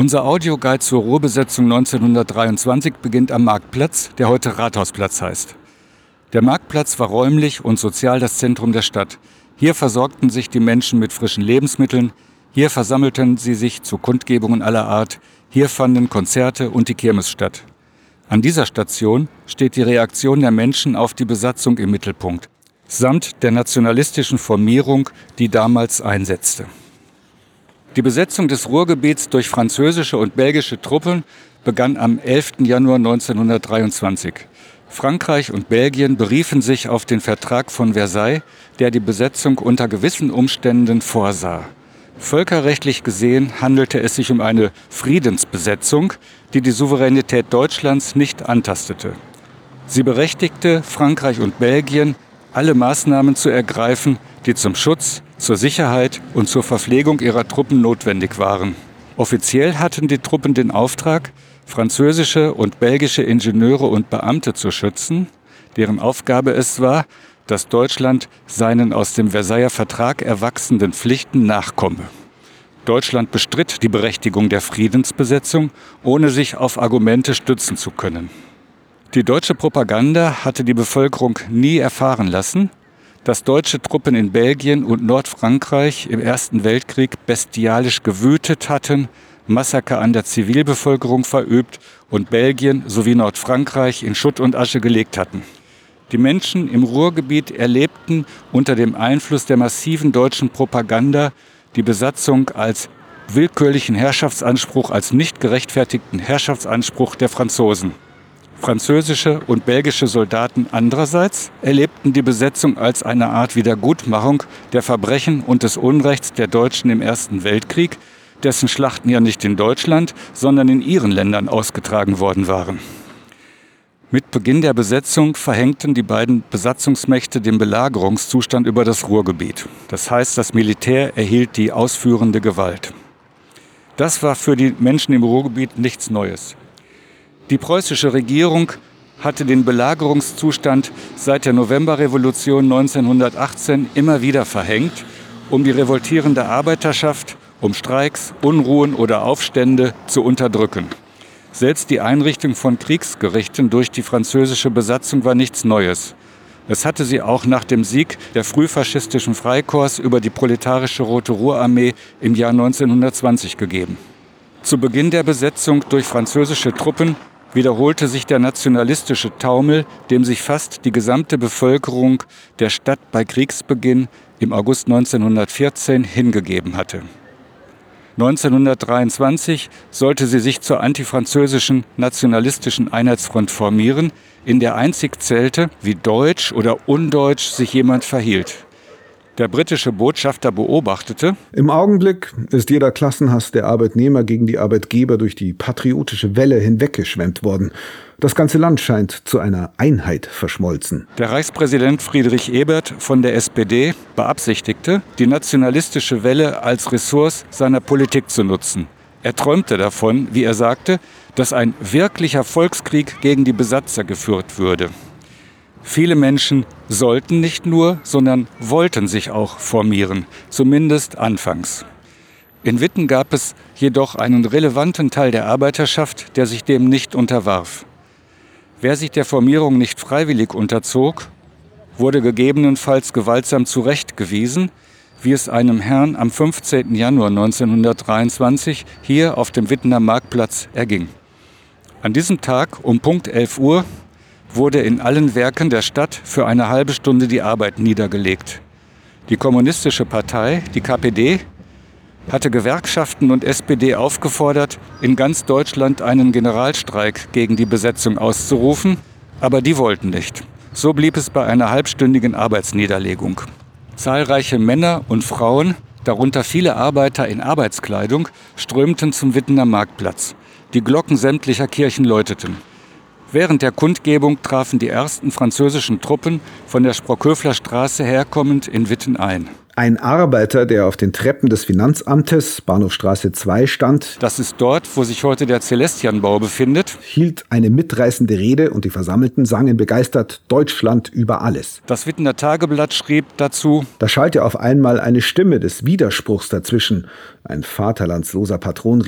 Unser Audioguide zur Ruhrbesetzung 1923 beginnt am Marktplatz, der heute Rathausplatz heißt. Der Marktplatz war räumlich und sozial das Zentrum der Stadt. Hier versorgten sich die Menschen mit frischen Lebensmitteln, hier versammelten sie sich zu Kundgebungen aller Art, hier fanden Konzerte und die Kirmes statt. An dieser Station steht die Reaktion der Menschen auf die Besatzung im Mittelpunkt, samt der nationalistischen Formierung, die damals einsetzte. Die Besetzung des Ruhrgebiets durch französische und belgische Truppen begann am 11. Januar 1923. Frankreich und Belgien beriefen sich auf den Vertrag von Versailles, der die Besetzung unter gewissen Umständen vorsah. Völkerrechtlich gesehen handelte es sich um eine Friedensbesetzung, die die Souveränität Deutschlands nicht antastete. Sie berechtigte Frankreich und Belgien, alle Maßnahmen zu ergreifen, die zum Schutz, zur Sicherheit und zur Verpflegung ihrer Truppen notwendig waren. Offiziell hatten die Truppen den Auftrag, französische und belgische Ingenieure und Beamte zu schützen, deren Aufgabe es war, dass Deutschland seinen aus dem Versailler Vertrag erwachsenen Pflichten nachkomme. Deutschland bestritt die Berechtigung der Friedensbesetzung, ohne sich auf Argumente stützen zu können. Die deutsche Propaganda hatte die Bevölkerung nie erfahren lassen, dass deutsche Truppen in Belgien und Nordfrankreich im Ersten Weltkrieg bestialisch gewütet hatten, Massaker an der Zivilbevölkerung verübt und Belgien sowie Nordfrankreich in Schutt und Asche gelegt hatten. Die Menschen im Ruhrgebiet erlebten unter dem Einfluss der massiven deutschen Propaganda die Besatzung als willkürlichen Herrschaftsanspruch, als nicht gerechtfertigten Herrschaftsanspruch der Franzosen. Französische und belgische Soldaten andererseits erlebten die Besetzung als eine Art Wiedergutmachung der Verbrechen und des Unrechts der Deutschen im Ersten Weltkrieg, dessen Schlachten ja nicht in Deutschland, sondern in ihren Ländern ausgetragen worden waren. Mit Beginn der Besetzung verhängten die beiden Besatzungsmächte den Belagerungszustand über das Ruhrgebiet. Das heißt, das Militär erhielt die ausführende Gewalt. Das war für die Menschen im Ruhrgebiet nichts Neues. Die preußische Regierung hatte den Belagerungszustand seit der Novemberrevolution 1918 immer wieder verhängt, um die revoltierende Arbeiterschaft, um Streiks, Unruhen oder Aufstände zu unterdrücken. Selbst die Einrichtung von Kriegsgerichten durch die französische Besatzung war nichts Neues. Es hatte sie auch nach dem Sieg der frühfaschistischen Freikorps über die proletarische Rote Ruhrarmee im Jahr 1920 gegeben. Zu Beginn der Besetzung durch französische Truppen wiederholte sich der nationalistische Taumel, dem sich fast die gesamte Bevölkerung der Stadt bei Kriegsbeginn im August 1914 hingegeben hatte. 1923 sollte sie sich zur antifranzösischen nationalistischen Einheitsfront formieren, in der einzig zählte, wie deutsch oder undeutsch sich jemand verhielt. Der britische Botschafter beobachtete: Im Augenblick ist jeder Klassenhass der Arbeitnehmer gegen die Arbeitgeber durch die patriotische Welle hinweggeschwemmt worden. Das ganze Land scheint zu einer Einheit verschmolzen. Der Reichspräsident Friedrich Ebert von der SPD beabsichtigte, die nationalistische Welle als Ressource seiner Politik zu nutzen. Er träumte davon, wie er sagte, dass ein wirklicher Volkskrieg gegen die Besatzer geführt würde. Viele Menschen sollten nicht nur, sondern wollten sich auch formieren, zumindest anfangs. In Witten gab es jedoch einen relevanten Teil der Arbeiterschaft, der sich dem nicht unterwarf. Wer sich der Formierung nicht freiwillig unterzog, wurde gegebenenfalls gewaltsam zurechtgewiesen, wie es einem Herrn am 15. Januar 1923 hier auf dem Wittener Marktplatz erging. An diesem Tag um Punkt 11 Uhr wurde in allen Werken der Stadt für eine halbe Stunde die Arbeit niedergelegt. Die Kommunistische Partei, die KPD, hatte Gewerkschaften und SPD aufgefordert, in ganz Deutschland einen Generalstreik gegen die Besetzung auszurufen, aber die wollten nicht. So blieb es bei einer halbstündigen Arbeitsniederlegung. Zahlreiche Männer und Frauen, darunter viele Arbeiter in Arbeitskleidung, strömten zum Wittener Marktplatz. Die Glocken sämtlicher Kirchen läuteten. Während der Kundgebung trafen die ersten französischen Truppen von der Sprockhöfler Straße herkommend in Witten ein. Ein Arbeiter, der auf den Treppen des Finanzamtes, Bahnhofstraße 2, stand, das ist dort, wo sich heute der Celestianbau befindet, hielt eine mitreißende Rede und die Versammelten sangen begeistert Deutschland über alles. Das Wittener Tageblatt schrieb dazu: Da schallte auf einmal eine Stimme des Widerspruchs dazwischen. Ein vaterlandsloser Patron rief: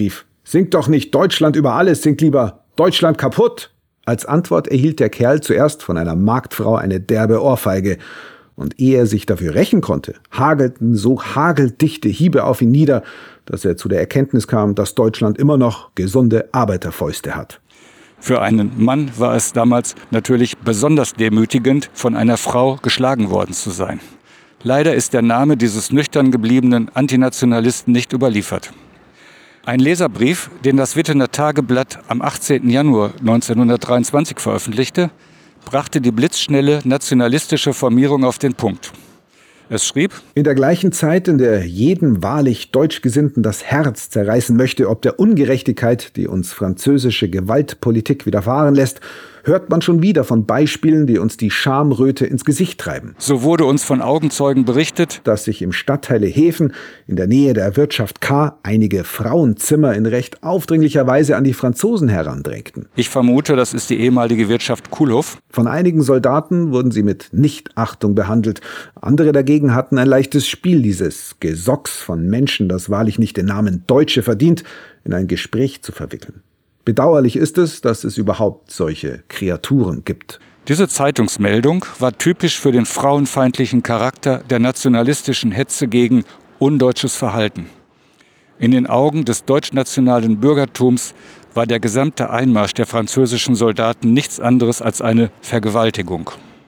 Singt doch nicht Deutschland über alles, singt lieber Deutschland kaputt. Als Antwort erhielt der Kerl zuerst von einer Marktfrau eine derbe Ohrfeige. Und ehe er sich dafür rächen konnte, hagelten so hageldichte Hiebe auf ihn nieder, dass er zu der Erkenntnis kam, dass Deutschland immer noch gesunde Arbeiterfäuste hat. Für einen Mann war es damals natürlich besonders demütigend, von einer Frau geschlagen worden zu sein. Leider ist der Name dieses nüchtern gebliebenen Antinationalisten nicht überliefert. Ein Leserbrief, den das Wittener Tageblatt am 18. Januar 1923 veröffentlichte, brachte die blitzschnelle nationalistische Formierung auf den Punkt. Es schrieb: In der gleichen Zeit, in der jedem wahrlich Deutschgesinnten das Herz zerreißen möchte, ob der Ungerechtigkeit, die uns französische Gewaltpolitik widerfahren lässt, hört man schon wieder von Beispielen, die uns die Schamröte ins Gesicht treiben. So wurde uns von Augenzeugen berichtet, dass sich im Stadtteile Hefen in der Nähe der Wirtschaft K. einige Frauenzimmer in recht aufdringlicher Weise an die Franzosen herandrängten. Ich vermute, das ist die ehemalige Wirtschaft Kuhlhof. Von einigen Soldaten wurden sie mit Nichtachtung behandelt. Andere dagegen hatten ein leichtes Spiel, dieses Gesocks von Menschen, das wahrlich nicht den Namen Deutsche verdient, in ein Gespräch zu verwickeln. Bedauerlich ist es, dass es überhaupt solche Kreaturen gibt. Diese Zeitungsmeldung war typisch für den frauenfeindlichen Charakter der nationalistischen Hetze gegen undeutsches Verhalten. In den Augen des deutschnationalen Bürgertums war der gesamte Einmarsch der französischen Soldaten nichts anderes als eine Vergewaltigung.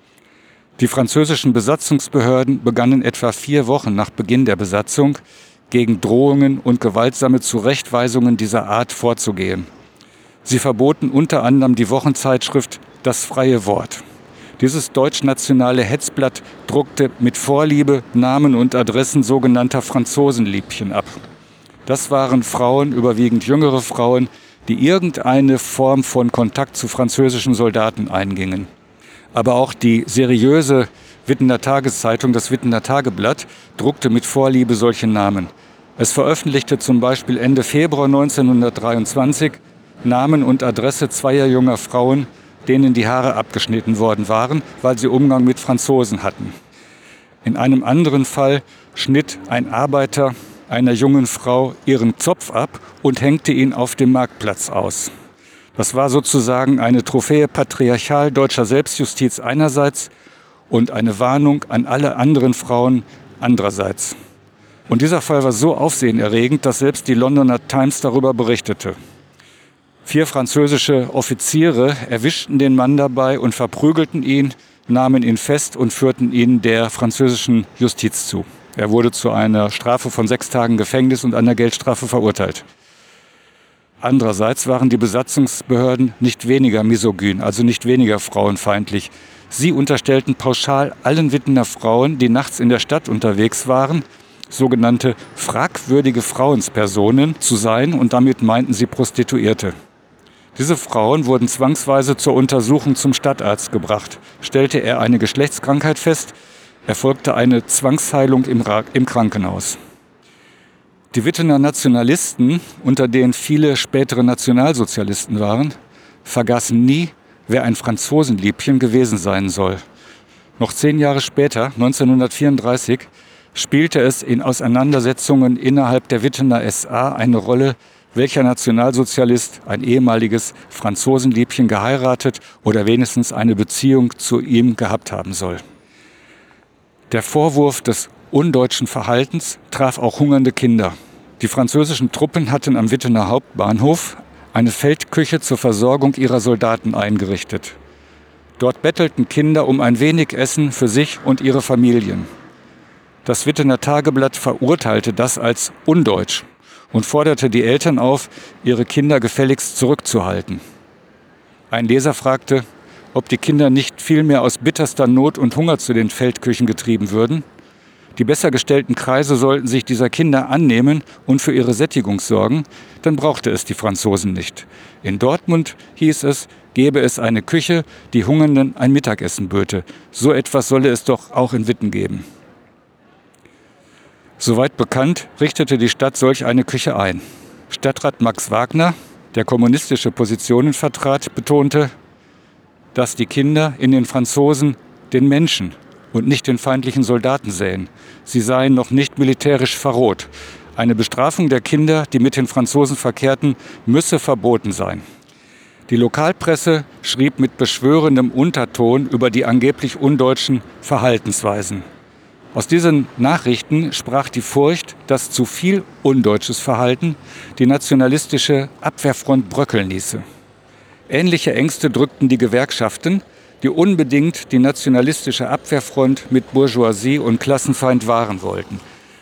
Die französischen Besatzungsbehörden begannen etwa 4 Wochen nach Beginn der Besatzung gegen Drohungen und gewaltsame Zurechtweisungen dieser Art vorzugehen. Sie verboten unter anderem die Wochenzeitschrift Das freie Wort. Dieses deutschnationale Hetzblatt druckte mit Vorliebe Namen und Adressen sogenannter Franzosenliebchen ab. Das waren Frauen, überwiegend jüngere Frauen, die irgendeine Form von Kontakt zu französischen Soldaten eingingen. Aber auch die seriöse Wittener Tageszeitung, das Wittener Tageblatt, druckte mit Vorliebe solche Namen. Es veröffentlichte zum Beispiel Ende Februar 1923 Namen und Adresse 2 junger Frauen, denen die Haare abgeschnitten worden waren, weil sie Umgang mit Franzosen hatten. In einem anderen Fall schnitt ein Arbeiter einer jungen Frau ihren Zopf ab und hängte ihn auf dem Marktplatz aus. Das war sozusagen eine Trophäe patriarchal deutscher Selbstjustiz einerseits und eine Warnung an alle anderen Frauen andererseits. Und dieser Fall war so aufsehenerregend, dass selbst die Londoner Times darüber berichtete. 4 französische Offiziere erwischten den Mann dabei und verprügelten ihn, nahmen ihn fest und führten ihn der französischen Justiz zu. Er wurde zu einer Strafe von 6 Tagen Gefängnis und einer Geldstrafe verurteilt. Andererseits waren die Besatzungsbehörden nicht weniger misogyn, also nicht weniger frauenfeindlich. Sie unterstellten pauschal allen Wittener Frauen, die nachts in der Stadt unterwegs waren, sogenannte fragwürdige Frauenspersonen zu sein, und damit meinten sie Prostituierte. Diese Frauen wurden zwangsweise zur Untersuchung zum Stadtarzt gebracht. Stellte er eine Geschlechtskrankheit fest, erfolgte eine Zwangsheilung im Krankenhaus. Die Wittener Nationalisten, unter denen viele spätere Nationalsozialisten waren, vergaßen nie, wer ein Franzosenliebchen gewesen sein soll. Noch 10 Jahre später, 1934, spielte es in Auseinandersetzungen innerhalb der Wittener SA eine Rolle, welcher Nationalsozialist ein ehemaliges Franzosenliebchen geheiratet oder wenigstens eine Beziehung zu ihm gehabt haben soll. Der Vorwurf des undeutschen Verhaltens traf auch hungernde Kinder. Die französischen Truppen hatten am Wittener Hauptbahnhof eine Feldküche zur Versorgung ihrer Soldaten eingerichtet. Dort bettelten Kinder um ein wenig Essen für sich und ihre Familien. Das Wittener Tageblatt verurteilte das als undeutsch und forderte die Eltern auf, ihre Kinder gefälligst zurückzuhalten. Ein Leser fragte, ob die Kinder nicht vielmehr aus bitterster Not und Hunger zu den Feldküchen getrieben würden. Die besser gestellten Kreise sollten sich dieser Kinder annehmen und für ihre Sättigung sorgen, dann brauchte es die Franzosen nicht. In Dortmund, hieß es, gäbe es eine Küche, die Hungernden ein Mittagessen böte. So etwas solle es doch auch in Witten geben. Soweit bekannt, richtete die Stadt solch eine Küche ein. Stadtrat Max Wagner, der kommunistische Positionen vertrat, betonte, dass die Kinder in den Franzosen den Menschen und nicht den feindlichen Soldaten sähen. Sie seien noch nicht militärisch verroht. Eine Bestrafung der Kinder, die mit den Franzosen verkehrten, müsse verboten sein. Die Lokalpresse schrieb mit beschwörendem Unterton über die angeblich undeutschen Verhaltensweisen. Aus diesen Nachrichten sprach die Furcht, dass zu viel undeutsches Verhalten die nationalistische Abwehrfront bröckeln ließe. Ähnliche Ängste drückten die Gewerkschaften, die unbedingt die nationalistische Abwehrfront mit Bourgeoisie und Klassenfeind wahren wollten.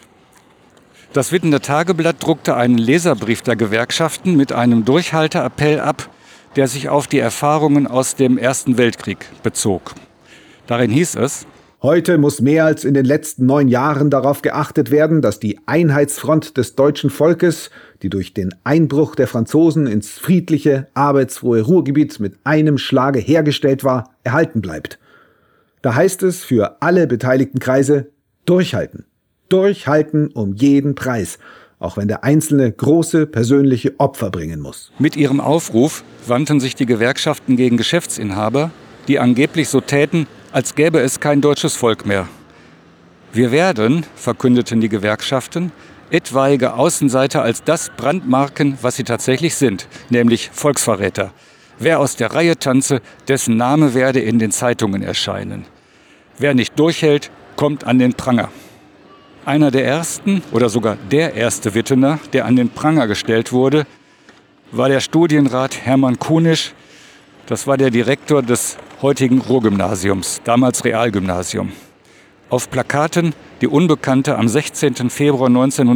Das Wittener Tageblatt druckte einen Leserbrief der Gewerkschaften mit einem Durchhalteappell ab, der sich auf die Erfahrungen aus dem Ersten Weltkrieg bezog. Darin hieß es: Heute muss mehr als in den letzten 9 Jahren darauf geachtet werden, dass die Einheitsfront des deutschen Volkes, die durch den Einbruch der Franzosen ins friedliche, arbeitsfrohe Ruhrgebiet mit einem Schlage hergestellt war, erhalten bleibt. Da heißt es für alle beteiligten Kreise: durchhalten. Durchhalten um jeden Preis, auch wenn der Einzelne große persönliche Opfer bringen muss. Mit ihrem Aufruf wandten sich die Gewerkschaften gegen Geschäftsinhaber, die angeblich so täten, als gäbe es kein deutsches Volk mehr. Wir werden, verkündeten die Gewerkschaften, etwaige Außenseiter als das brandmarken, was sie tatsächlich sind, nämlich Volksverräter. Wer aus der Reihe tanze, dessen Name werde in den Zeitungen erscheinen. Wer nicht durchhält, kommt an den Pranger. Einer der ersten oder sogar der erste Wittener, der an den Pranger gestellt wurde, war der Studienrat Hermann Kunisch. Das war der Direktor des heutigen Ruhrgymnasiums, damals Realgymnasium. Auf Plakaten, die Unbekannte am 16. Februar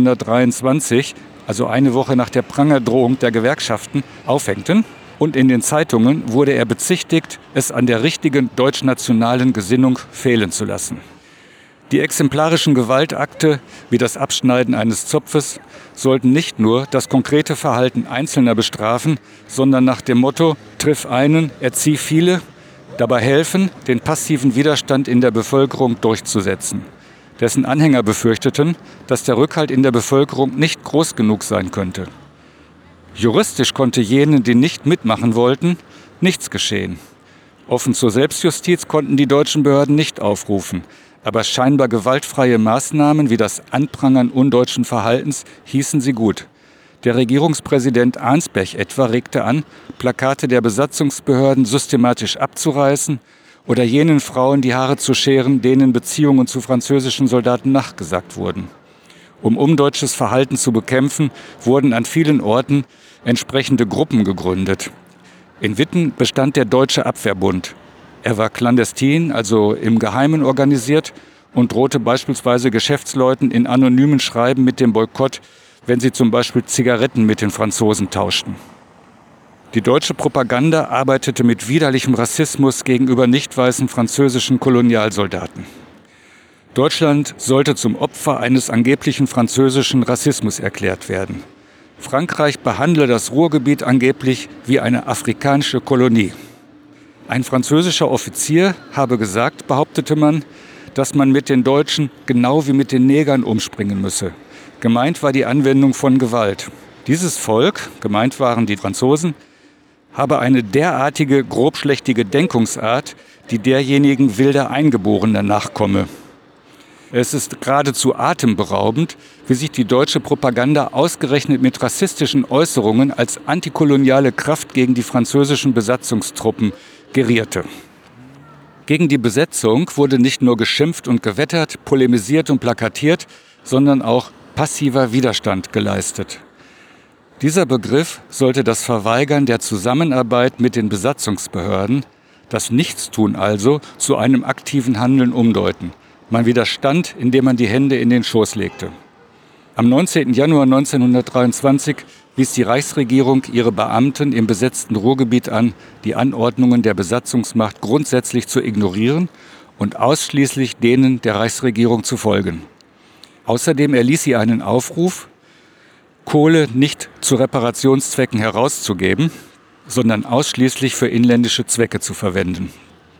1923, also eine Woche nach der Prangerdrohung der Gewerkschaften, aufhängten. Und in den Zeitungen wurde er bezichtigt, es an der richtigen deutschnationalen Gesinnung fehlen zu lassen. Die exemplarischen Gewaltakte, wie das Abschneiden eines Zopfes, sollten nicht nur das konkrete Verhalten Einzelner bestrafen, sondern nach dem Motto „Triff einen, erzieh viele“, dabei helfen, den passiven Widerstand in der Bevölkerung durchzusetzen. Dessen Anhänger befürchteten, dass der Rückhalt in der Bevölkerung nicht groß genug sein könnte. Juristisch konnte jenen, die nicht mitmachen wollten, nichts geschehen. Offen zur Selbstjustiz konnten die deutschen Behörden nicht aufrufen. Aber scheinbar gewaltfreie Maßnahmen wie das Anprangern undeutschen Verhaltens hießen sie gut. Der Regierungspräsident Arnsberg etwa regte an, Plakate der Besatzungsbehörden systematisch abzureißen oder jenen Frauen die Haare zu scheren, denen Beziehungen zu französischen Soldaten nachgesagt wurden. Um undeutsches Verhalten zu bekämpfen, wurden an vielen Orten entsprechende Gruppen gegründet. In Witten bestand der Deutsche Abwehrbund. Er war clandestin, also im Geheimen organisiert und drohte beispielsweise Geschäftsleuten in anonymen Schreiben mit dem Boykott, wenn sie zum Beispiel Zigaretten mit den Franzosen tauschten. Die deutsche Propaganda arbeitete mit widerlichem Rassismus gegenüber nicht weißen französischen Kolonialsoldaten. Deutschland sollte zum Opfer eines angeblichen französischen Rassismus erklärt werden. Frankreich behandle das Ruhrgebiet angeblich wie eine afrikanische Kolonie. Ein französischer Offizier habe gesagt, behauptete man, dass man mit den Deutschen genau wie mit den Negern umspringen müsse. Gemeint war die Anwendung von Gewalt. Dieses Volk, gemeint waren die Franzosen, habe eine derartige grobschlächtige Denkungsart, die derjenigen wilder Eingeborener nachkomme. Es ist geradezu atemberaubend, wie sich die deutsche Propaganda ausgerechnet mit rassistischen Äußerungen als antikoloniale Kraft gegen die französischen Besatzungstruppen gerierte. Gegen die Besetzung wurde nicht nur geschimpft und gewettert, polemisiert und plakatiert, sondern auch passiver Widerstand geleistet. Dieser Begriff sollte das Verweigern der Zusammenarbeit mit den Besatzungsbehörden, das Nichtstun also, zu einem aktiven Handeln umdeuten. Man widerstand, indem man die Hände in den Schoß legte. Am 19. Januar 1923 wies die Reichsregierung ihre Beamten im besetzten Ruhrgebiet an, die Anordnungen der Besatzungsmacht grundsätzlich zu ignorieren und ausschließlich denen der Reichsregierung zu folgen. Außerdem erließ sie einen Aufruf, Kohle nicht zu Reparationszwecken herauszugeben, sondern ausschließlich für inländische Zwecke zu verwenden.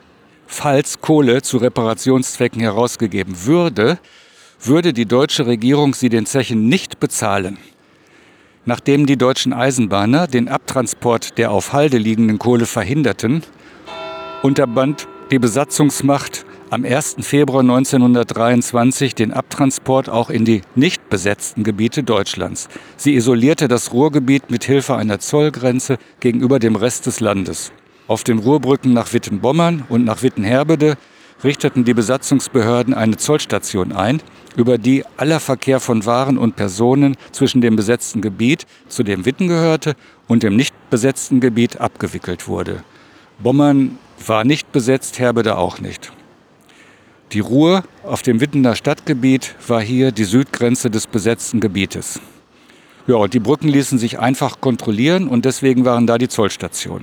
Falls Kohle zu Reparationszwecken herausgegeben würde, würde die deutsche Regierung sie den Zechen nicht bezahlen. Nachdem die deutschen Eisenbahner den Abtransport der auf Halde liegenden Kohle verhinderten, unterband die Besatzungsmacht am 1. Februar 1923 den Abtransport auch in die nicht besetzten Gebiete Deutschlands. Sie isolierte das Ruhrgebiet mit Hilfe einer Zollgrenze gegenüber dem Rest des Landes. Auf den Ruhrbrücken nach Wittenbommern und nach Wittenherbede richteten die Besatzungsbehörden eine Zollstation ein, über die aller Verkehr von Waren und Personen zwischen dem besetzten Gebiet, zu dem Witten gehörte, und dem nicht besetzten Gebiet abgewickelt wurde. Bommern war nicht besetzt, Herbede auch nicht. Die Ruhr auf dem Wittener Stadtgebiet war hier die Südgrenze des besetzten Gebietes. Ja, und die Brücken ließen sich einfach kontrollieren und deswegen waren da die Zollstationen.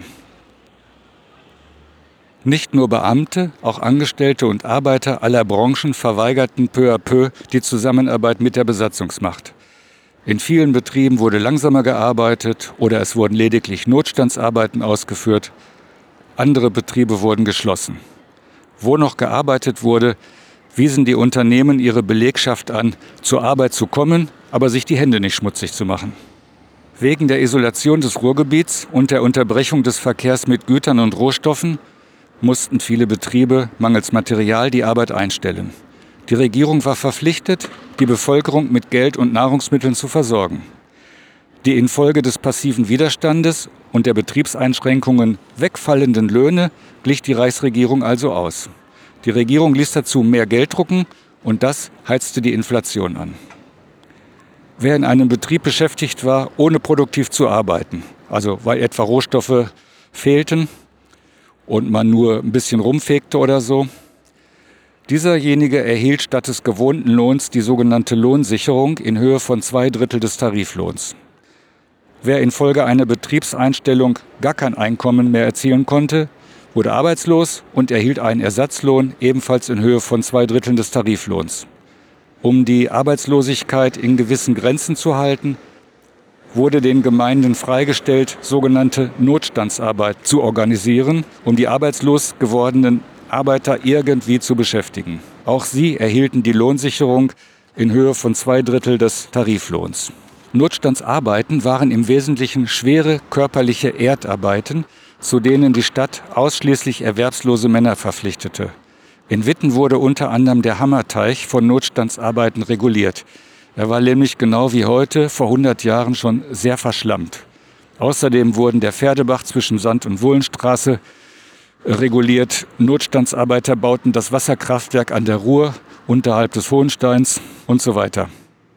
Nicht nur Beamte, auch Angestellte und Arbeiter aller Branchen verweigerten peu à peu die Zusammenarbeit mit der Besatzungsmacht. In vielen Betrieben wurde langsamer gearbeitet oder es wurden lediglich Notstandsarbeiten ausgeführt. Andere Betriebe wurden geschlossen. Wo noch gearbeitet wurde, wiesen die Unternehmen ihre Belegschaft an, zur Arbeit zu kommen, aber sich die Hände nicht schmutzig zu machen. Wegen der Isolation des Ruhrgebiets und der Unterbrechung des Verkehrs mit Gütern und Rohstoffen mussten viele Betriebe mangels Material die Arbeit einstellen. Die Regierung war verpflichtet, die Bevölkerung mit Geld und Nahrungsmitteln zu versorgen. Die infolge des passiven Widerstandes und der Betriebseinschränkungen wegfallenden Löhne glich die Reichsregierung also aus. Die Regierung ließ dazu mehr Geld drucken und das heizte die Inflation an. Wer in einem Betrieb beschäftigt war, ohne produktiv zu arbeiten, also weil etwa Rohstoffe fehlten und man nur ein bisschen rumfegte oder so, dieserjenige erhielt statt des gewohnten Lohns die sogenannte Lohnsicherung in Höhe von 2/3 des Tariflohns. Wer infolge einer Betriebseinstellung gar kein Einkommen mehr erzielen konnte, wurde arbeitslos und erhielt einen Ersatzlohn ebenfalls in Höhe von 2/3 des Tariflohns. Um die Arbeitslosigkeit in gewissen Grenzen zu halten, wurde den Gemeinden freigestellt, sogenannte Notstandsarbeit zu organisieren, um die arbeitslos gewordenen Arbeiter irgendwie zu beschäftigen. Auch sie erhielten die Lohnsicherung in Höhe von 2/3 des Tariflohns. Notstandsarbeiten waren im Wesentlichen schwere körperliche Erdarbeiten, zu denen die Stadt ausschließlich erwerbslose Männer verpflichtete. In Witten wurde unter anderem der Hammerteich von Notstandsarbeiten reguliert. Er war nämlich genau wie heute vor 100 Jahren schon sehr verschlammt. Außerdem wurden der Pferdebach zwischen Sand- und Wohlenstraße reguliert. Notstandsarbeiter bauten das Wasserkraftwerk an der Ruhr unterhalb des Hohensteins und so weiter.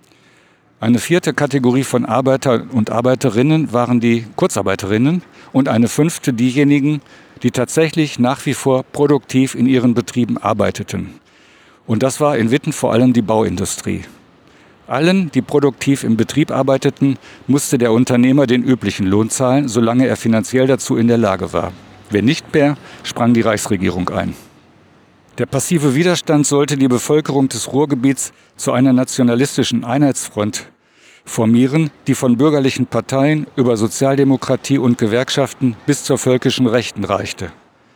Eine vierte Kategorie von Arbeiter und Arbeiterinnen waren die Kurzarbeiterinnen und eine fünfte diejenigen, die tatsächlich nach wie vor produktiv in ihren Betrieben arbeiteten. Und das war in Witten vor allem die Bauindustrie. Allen, die produktiv im Betrieb arbeiteten, musste der Unternehmer den üblichen Lohn zahlen, solange er finanziell dazu in der Lage war. Wenn nicht mehr, sprang die Reichsregierung ein. Der passive Widerstand sollte die Bevölkerung des Ruhrgebiets zu einer nationalistischen Einheitsfront formieren, die von bürgerlichen Parteien über Sozialdemokratie und Gewerkschaften bis zur völkischen Rechten reichte.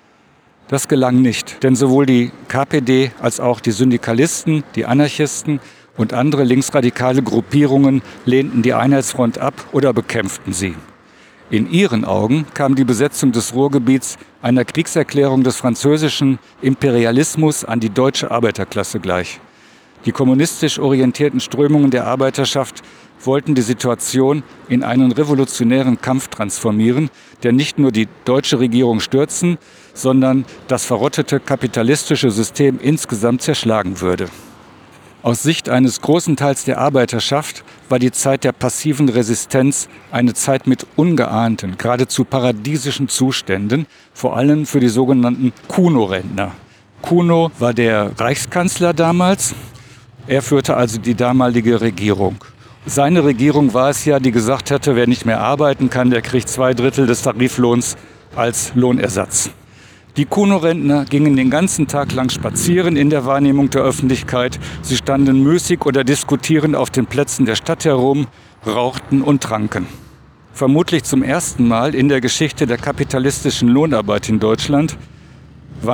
Das gelang nicht, denn sowohl die KPD als auch die Syndikalisten, die Anarchisten und andere linksradikale Gruppierungen lehnten die Einheitsfront ab oder bekämpften sie. In ihren Augen kam die Besetzung des Ruhrgebiets einer Kriegserklärung des französischen Imperialismus an die deutsche Arbeiterklasse gleich. Die kommunistisch orientierten Strömungen der Arbeiterschaft wollten die Situation in einen revolutionären Kampf transformieren, der nicht nur die deutsche Regierung stürzen, sondern das verrottete kapitalistische System insgesamt zerschlagen würde. Aus Sicht eines großen Teils der Arbeiterschaft war die Zeit der passiven Resistenz eine Zeit mit ungeahnten, geradezu paradiesischen Zuständen, vor allem für die sogenannten Kuno-Rentner. Kuno war der Reichskanzler damals. Er führte also die damalige Regierung. Seine Regierung war es ja, die gesagt hatte, wer nicht mehr arbeiten kann, der kriegt 2/3 des Tariflohns als Lohnersatz. Die Kuno-Rentner gingen den ganzen Tag lang spazieren in der Wahrnehmung der Öffentlichkeit. Sie standen müßig oder diskutierend auf den Plätzen der Stadt herum, rauchten und tranken. Vermutlich zum ersten Mal in der Geschichte der kapitalistischen Lohnarbeit in Deutschland war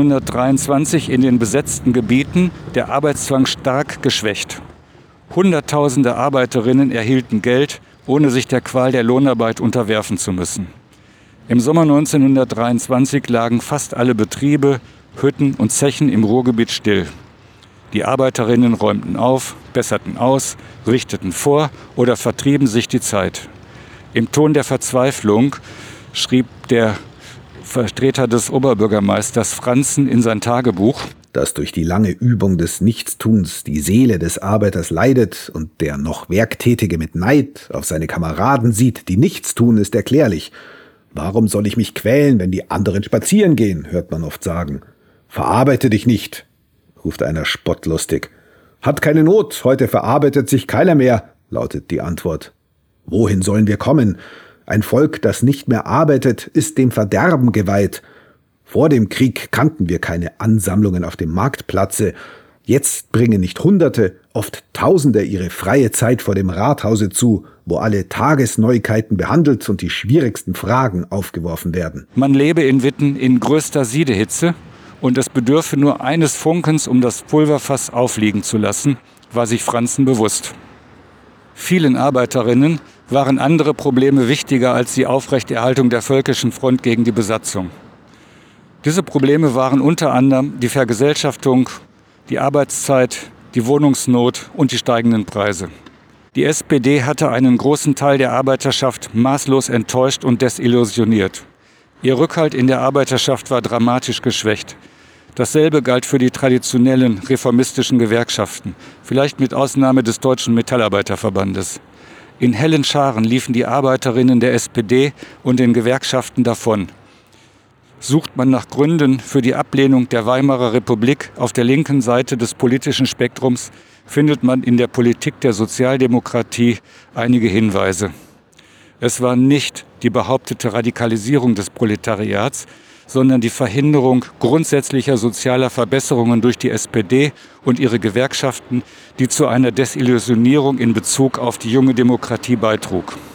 1923 in den besetzten Gebieten der Arbeitszwang stark geschwächt. Hunderttausende Arbeiterinnen erhielten Geld, ohne sich der Qual der Lohnarbeit unterwerfen zu müssen. Im Sommer 1923 lagen fast alle Betriebe Hütten und Zechen im Ruhrgebiet still. Die Arbeiterinnen räumten auf, besserten aus, richteten vor oder vertrieben sich die Zeit. Im Ton der Verzweiflung schrieb der Vertreter des Oberbürgermeisters Franzen in sein Tagebuch: Dass durch die lange Übung des Nichtstuns die Seele des Arbeiters leidet und der noch Werktätige mit Neid auf seine Kameraden sieht, die nichts tun, ist erklärlich. Warum soll ich mich quälen, wenn die anderen spazieren gehen, hört man oft sagen. Verarbeite dich nicht, ruft einer spottlustig. Hat keine Not, heute verarbeitet sich keiner mehr, lautet die Antwort. Wohin sollen wir kommen? Ein Volk, das nicht mehr arbeitet, ist dem Verderben geweiht. Vor dem Krieg kannten wir keine Ansammlungen auf dem Marktplatze. Jetzt bringen nicht Hunderte, oft Tausende ihre freie Zeit vor dem Rathause zu, wo alle Tagesneuigkeiten behandelt und die schwierigsten Fragen aufgeworfen werden. Man lebe in Witten in größter Siedehitze und es bedürfe nur eines Funkens, um das Pulverfass aufliegen zu lassen, war sich Franzen bewusst. Vielen Arbeiterinnen waren andere Probleme wichtiger als die Aufrechterhaltung der völkischen Front gegen die Besatzung. Diese Probleme waren unter anderem die Vergesellschaftung, die Arbeitszeit, die Wohnungsnot und die steigenden Preise. Die SPD hatte einen großen Teil der Arbeiterschaft maßlos enttäuscht und desillusioniert. Ihr Rückhalt in der Arbeiterschaft war dramatisch geschwächt. Dasselbe galt für die traditionellen reformistischen Gewerkschaften, vielleicht mit Ausnahme des Deutschen Metallarbeiterverbandes. In hellen Scharen liefen die Arbeiterinnen der SPD und den Gewerkschaften davon. Sucht man nach Gründen für die Ablehnung der Weimarer Republik auf der linken Seite des politischen Spektrums, findet man in der Politik der Sozialdemokratie einige Hinweise. Es war nicht die behauptete Radikalisierung des Proletariats, sondern die Verhinderung grundsätzlicher sozialer Verbesserungen durch die SPD und ihre Gewerkschaften, die zu einer Desillusionierung in Bezug auf die junge Demokratie beitrug.